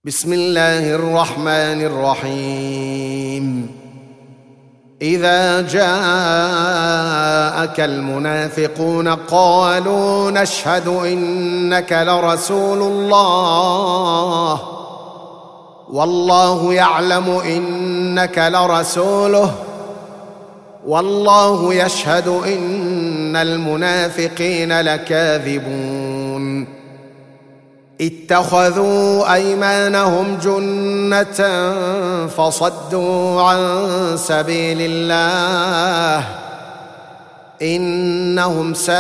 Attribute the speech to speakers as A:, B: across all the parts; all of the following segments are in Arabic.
A: بسم الله الرحمن الرحيم. إذا جاءك المنافقون قالوا نشهد إنك لرسول الله والله يعلم إنك لرسوله والله يشهد إن المنافقين لكاذبون. اتخذوا أيمانهم جنة فصدوا عن سبيل الله إنهم ساء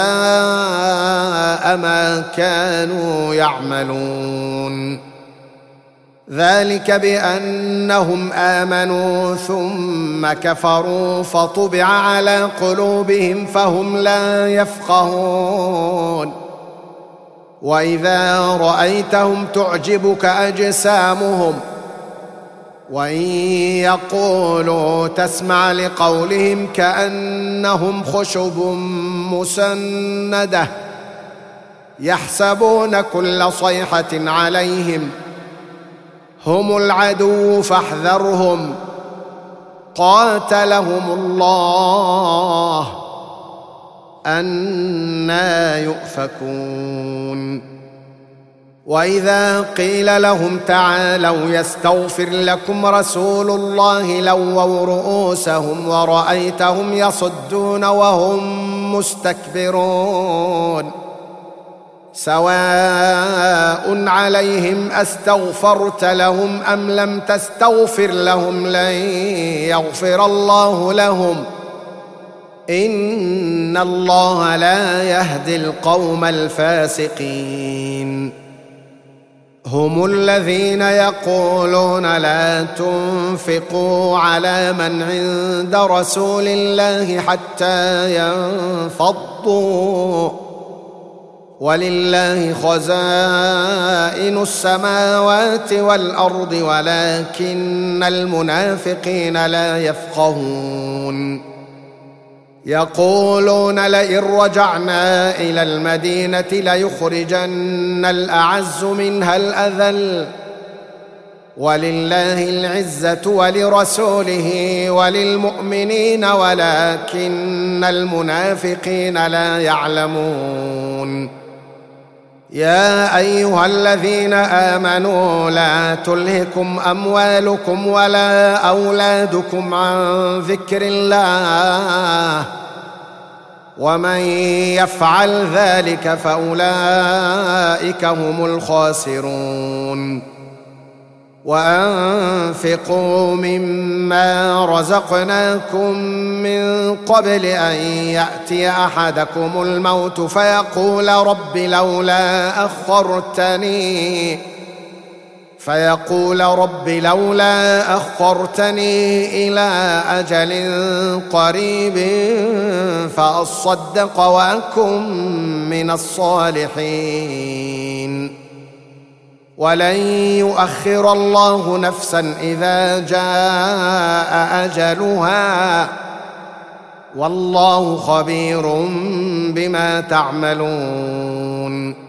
A: ما كانوا يعملون. ذلك بأنهم آمنوا ثم كفروا فطبع على قلوبهم فهم لا يفقهون. وإذا رأيتهم تعجبك أجسامهم وإن يقولوا تسمع لقولهم كأنهم خشب مسندة يحسبون كل صيحة عليهم هم العدو فاحذرهم قاتلهم الله أنى يؤفكون. وإذا قيل لهم تعالوا يستغفر لكم رسول الله لووا رؤوسهم ورأيتهم يصدون وهم مستكبرون. سواء عليهم أستغفرت لهم أم لم تستغفر لهم لن يغفر الله لهم إن الله لا يهدي القوم الفاسقين. هم الذين يقولون لا تنفقوا على من عند رسول الله حتى ينفضوا ولله خزائن السماوات والأرض ولكن المنافقين لا يفقهون. يقولون لئن رجعنا إلى المدينة ليخرجن الأعز منها الأذل ولله العزة ولرسوله وللمؤمنين ولكن المنافقين لا يعلمون. يا أيها الذين آمنوا لا تلهكم أموالكم ولا أولادكم عن ذكر الله ومن يفعل ذلك فأولئك هم الخاسرون. وأنفقوا مما رزقناكم من قبل أن يأتي أحدكم الموت فيقول رب لولا أخرتني إلى أجل قريب فأصدق وأكن من الصالحين. ولن يؤخر الله نفسا إذا جاء أجلها والله خبير بما تعملون.